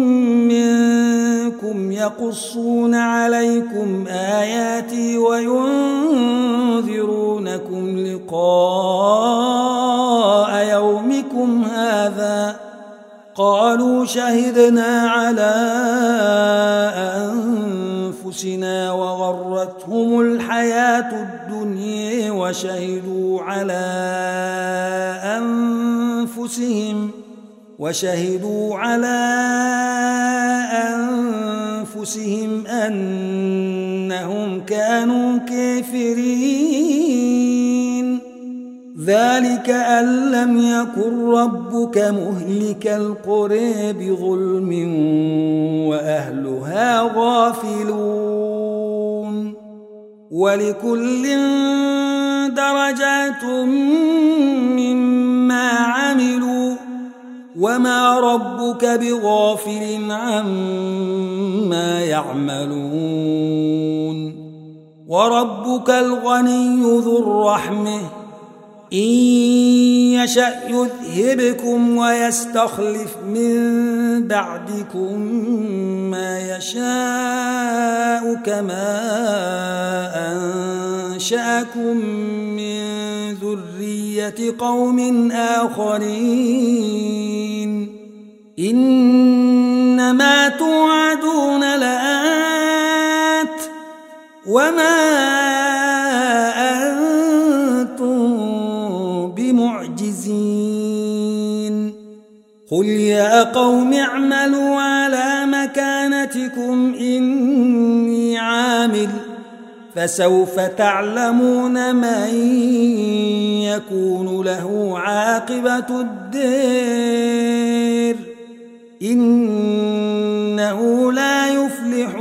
منكم يقصون عليكم آياتي وينذرونكم لقاء قالوا شهدنا على أنفسنا وغرتهم الحياة الدنيا وشهدوا على أنفسهم وشهدوا على أنفسهم أنهم كانوا كافرين ذلك أن لم يكن ربك مهلك القرى بظلم وأهلها غافلون ولكل درجات مما عملوا وما ربك بغافل عما يعملون وربك الغني ذو الرحمة إن يشأ يذهبكم ويستخلف من بعدكم ما يشاء كما أنشأكم من ذرية قوم آخرين إنما توعدون لآت وما بمعجزين قل يا قوم اعملوا على مكانتكم إني عامل فسوف تعلمون من يكون له عاقبة الدار إنه لا يفلح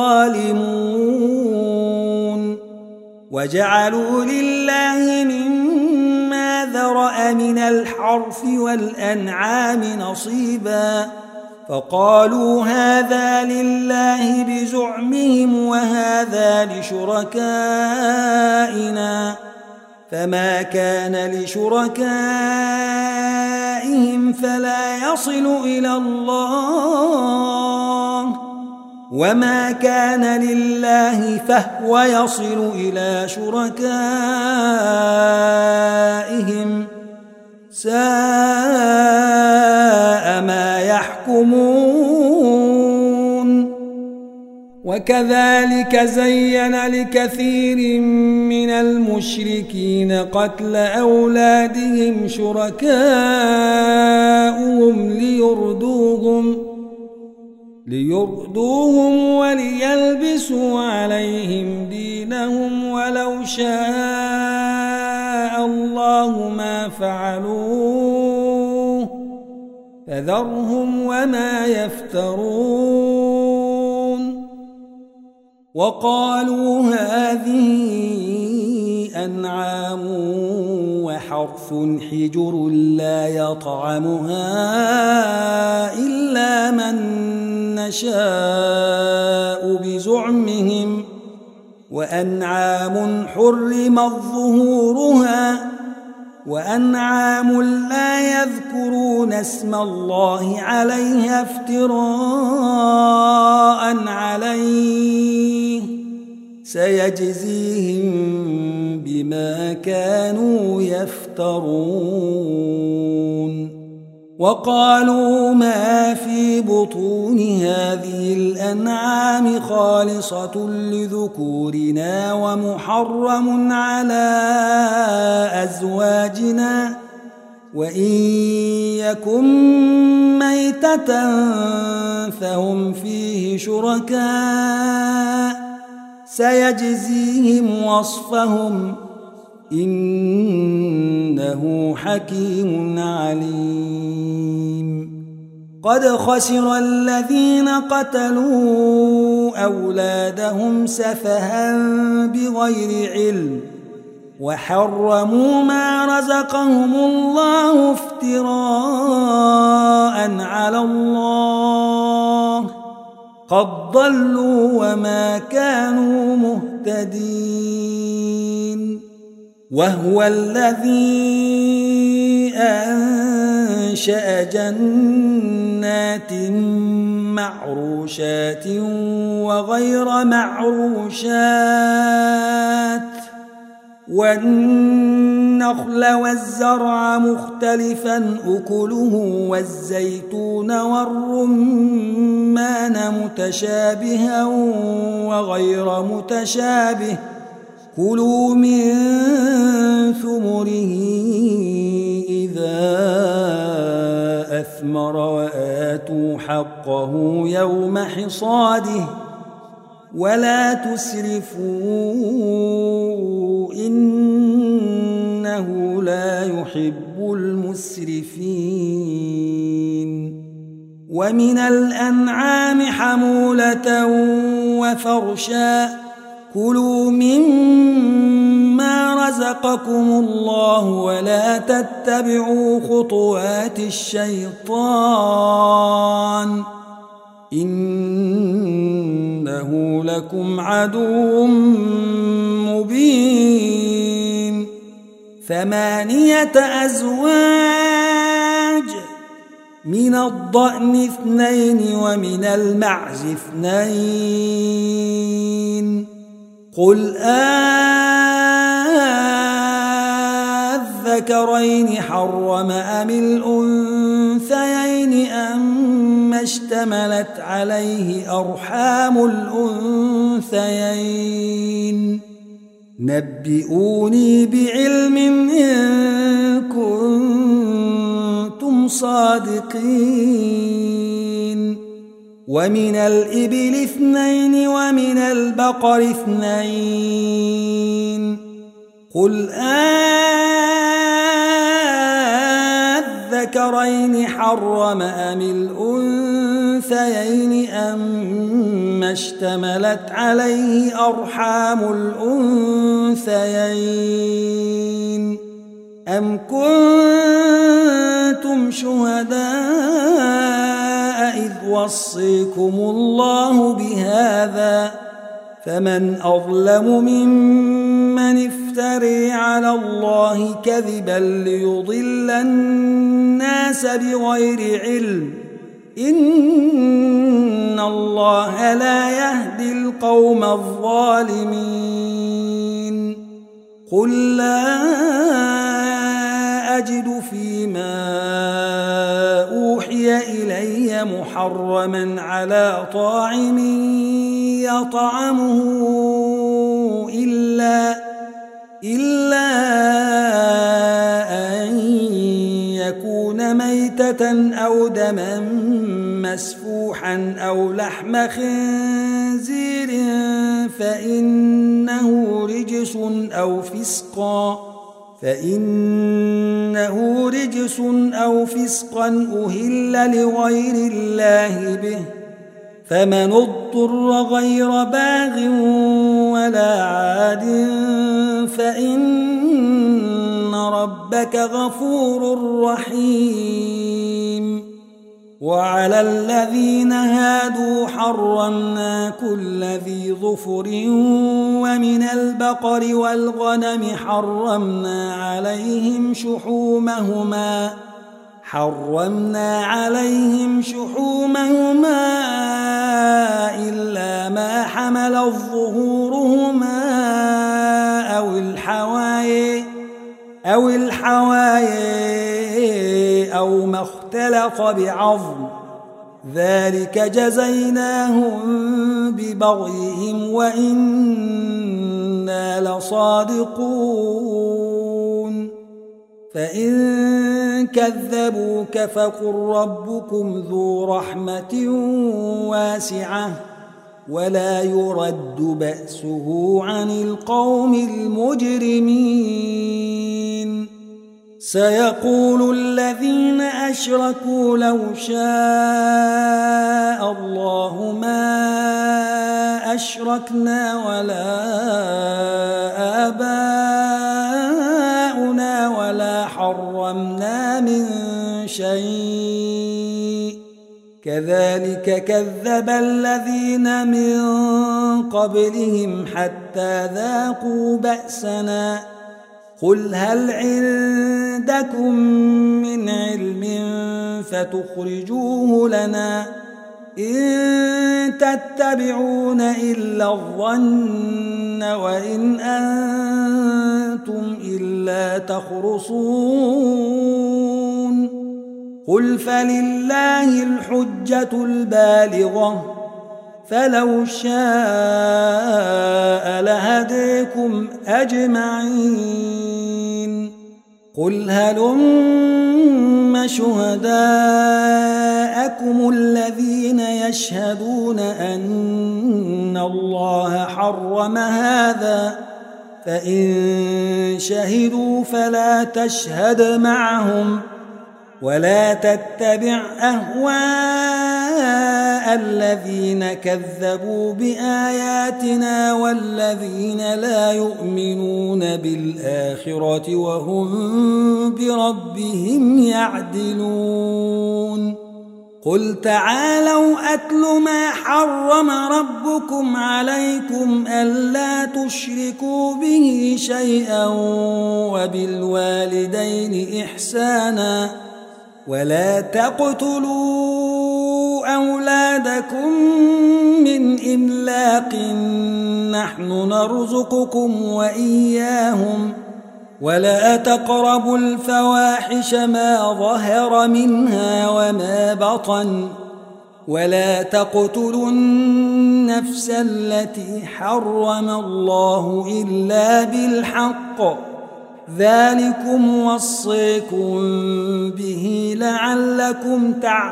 الظالمون وجعلوا لله مما ذرأ من الحرث والأنعام نصيبا فقالوا هذا لله بزعمهم وهذا لشركائنا فما كان لشركائهم فلا يصل إلى الله وما كان لله فهو يصل إلى شركائهم ساء ما يحكمون وكذلك زين لكثير من المشركين قتل أولادهم شركاؤهم ليردوهم ليردوهم وليلبسوا عليهم دينهم ولو شاء الله ما فعلوه فذرهم وما يفترون وقالوا هذه أنعام وحرث حجر لا يطعمها إلا من نشاء بزعمهم وأنعام حرمت ظهورها وأنعام لا يذكرون اسم الله عليها افتراء عليه سيجزيهم بما كانوا يفترون وقالوا ما في بطون هذه الأنعام خالصة لذكورنا ومحرم على أزواجنا وإن يكن ميتة فهم فيه شركاء سيجزيهم وصفهم إنه حكيم عليم قد خسر الذين قتلوا أولادهم سفها بغير علم وحرموا ما رزقهم الله افتراء على الله قد ضلوا وما كانوا مهتدين وهو الذي أنشأ جنات معروشات وغير معروشات والنخل والنخل والزرع مختلفا أكله والزيتون والرمان متشابها وغير متشابه كلوا من ثمره إذا أثمر وآتوا حقه يوم حصاده ولا تسرفوا إنه لا يحب المسرفين ومن الأنعام حمولة وفرشا كلوا مما رزقكم الله ولا تتبعوا خطوات الشيطان إنه لكم عدو مبين ثمانية أزواج من الضأن اثنين ومن المعز اثنين قل أذكرين حرم أم الأنثيين أما اشتملت عليه أرحام الأنثيين نبئوني بعلم إن كنتم صادقين ومن الإبل اثنين ومن البقر اثنين قل أذكرين حرم أم الأنثيين أما اشتملت عليه أرحام الأنثيين أم كنتم شهداء إذ وصيكم الله بهذا فمن أظلم ممن افتري على الله كذبا ليضل الناس بغير علم إن الله لا يهدي القوم الظالمين قل لا أجد فيما أوحي إلي محرما على طاعم يطعمه إلا إلا أن يكون ميتة أو دما مسفوحا أو لحم خنزير فإنه رجس أو فسقا فإنه رجس أو فسقا أهل لغير الله به فمن اضطر غير باغ ولا عاد فإن ربك غفور رحيم وعلى الذين هادوا حرمنا كل ذي ظفر ومن البقر والغنم حرمنا عليهم شحومهما حرمنا عليهم شحومهما إلا ما حملت ظهورهما أو الحوايا أو الحوايا أو ما اختلط بعظم ذلك جزيناهم ببغيهم وإنا لصادقون فإن كذبوك فقل ربكم ذو رحمة واسعة ولا يرد بأسه عن القوم المجرمين سيقول الذين أشركوا لو شاء الله ما أشركنا ولا آباؤنا ولا حرمنا من شيء كذلك كذب الذين من قبلهم حتى ذاقوا بأسنا قل هل عندكم من علم فتخرجوه لنا إن تتبعون إلا الظن وإن أنتم إلا تخرصون قل فلله الحجة البالغة فلو شاء لهديكم أجمعين قل هلم شهداءكم الذين يشهدون أن الله حرم هذا فإن شهدوا فلا تشهد معهم ولا تتبع أهواء الذين كذبوا بآياتنا والذين لا يؤمنون بالآخرة وهم بربهم يعدلون قل تعالوا أتل ما حرم ربكم عليكم ألا تشركوا به شيئا وبالوالدين إحسانا ولا تقتلوا أولادكم من إملاق نحن نرزقكم وإياهم ولا تقربوا الفواحش ما ظهر منها وما بطن ولا تقتلوا النفس التي حرم الله إلا بالحق ذلكم وصيكم به لعلكم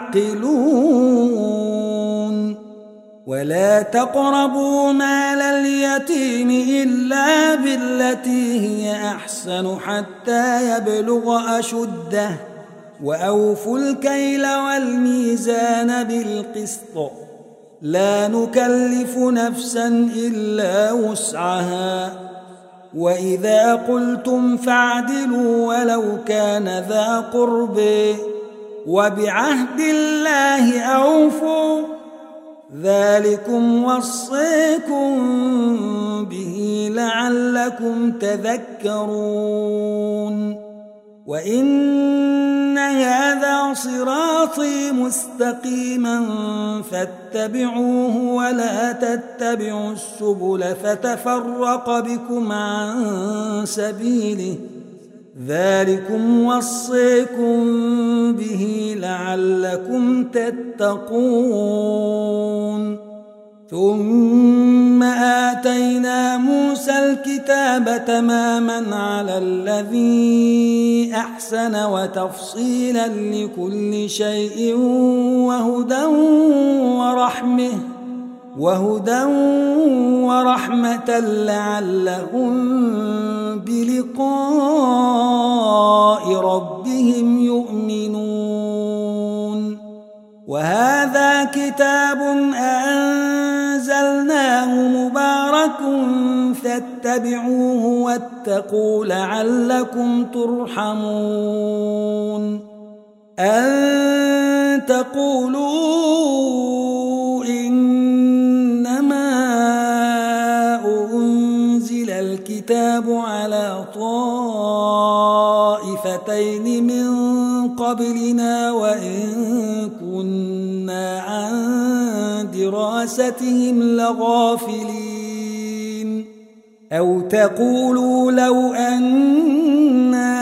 تعقلون ولا تقربوا مال اليتيم إلا بالتي هي أحسن حتى يبلغ أشده وأوفوا الكيل والميزان بالقسط لا نكلف نفسا إلا وسعها وإذا قلتم فاعدلوا ولو كان ذا قرب وبعهد الله أوفوا ذلكم وصيكم به لعلكم تذكرون وإن هذا صراطي مستقيما فاتبعوه ولا تتبعوا السبل فتفرق بكم عن سبيله ذلكم وصيكم به لعلكم تتقون ثم آتينا موسى الكتاب تماما على الذي أحسن وتفصيلا لكل شيء وهدى ورحمة وهدى ورحمة لعلهم بلقاء ربهم يؤمنون وهذا كتاب أنزلناه مبارك فاتبعوه واتقوا لعلكم ترحمون أن تقولوا إنما أنزل الكتاب على طائفتين من قبلنا وإن كنا عن دراستهم لغافلين أو تقولوا لو أنا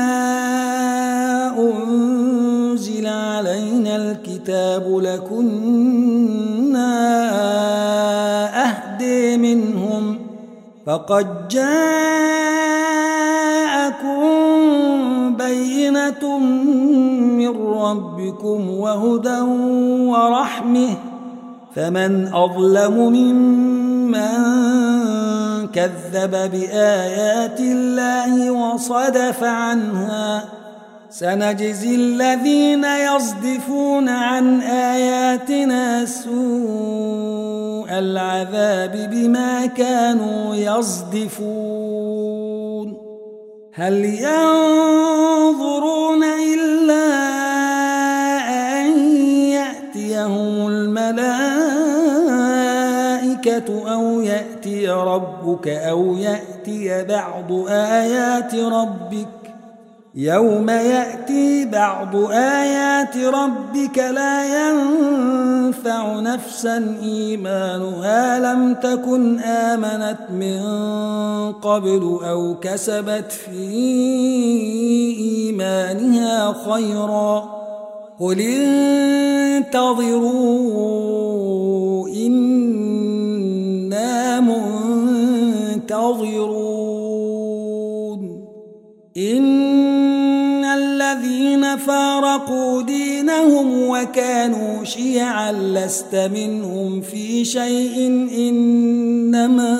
أنزل علينا الكتاب لكنا أهدي منهم فقد جاءكم بينة من ربكم وهدى ورحمة فمن أظلم ممن كذب بآيات الله وصدف عنها سنجزي الذين يصدفون عن آياتنا سوء العذاب بما كانوا يصدفون هل ينظرون إلا أن يأتيهم الملائكة أو يأتي ربك أو يأتي بعض آيات ربك يوم يأتي بعض آيات ربك لا ينفع نفسا إيمانها لم تكن آمنت من قبل أو كسبت في إيمانها خيرا قل انتظروا إنا منتظرون إن الذين فارقوا دينهم وكانوا شيعا لست منهم في شيء إنما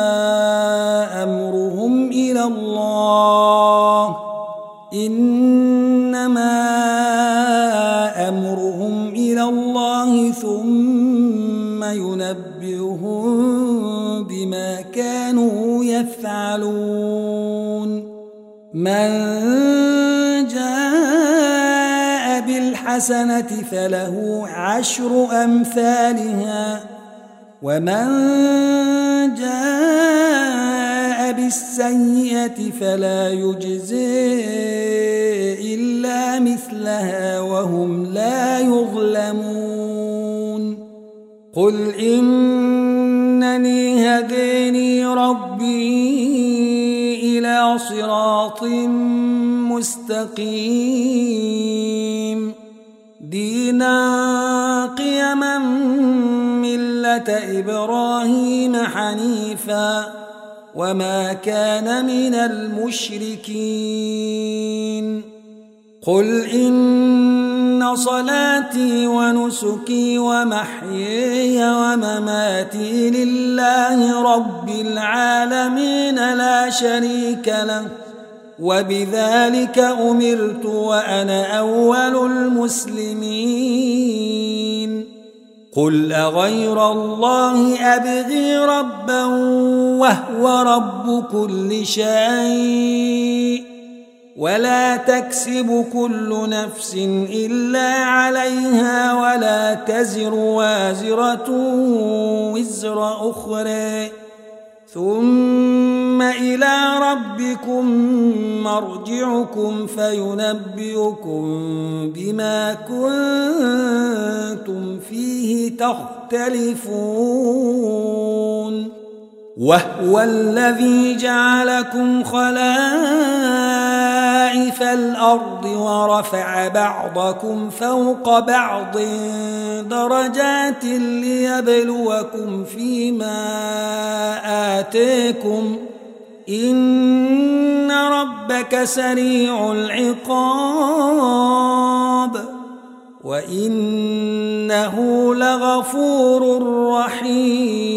أمرهم إلى الله إنما أمرهم إلى الله ثم ينبئهم بما كانوا يفعلون من جاء بالحسنة فله عشر أمثالها ومن جاء بالسيئة فلا يجزي إلا مثلها وهم لا يظلمون قل إنني هداني ربي إلى صراط مستقيم دينا قيما ملة إبراهيم حنيفا وما كان من المشركين قل إن صلاتي ونسكي ومحيي ومماتي لله رب العالمين لا شريك له وبذلك أمرت وأنا أول المسلمين قل أغير الله أبغي ربا وهو رب كل شيء ولا تكسب كل نفس إلا عليها ولا تزر وازرة وزر أخرى ثم إلى ربكم مرجعكم فينبئكم بما كنتم فيه تختلفون وهو الذي جعلكم خلائف الأرض ورفع بعضكم فوق بعض درجات ليبلوكم فيما آتيكم إن ربك سريع العقاب وإنه لغفور رحيم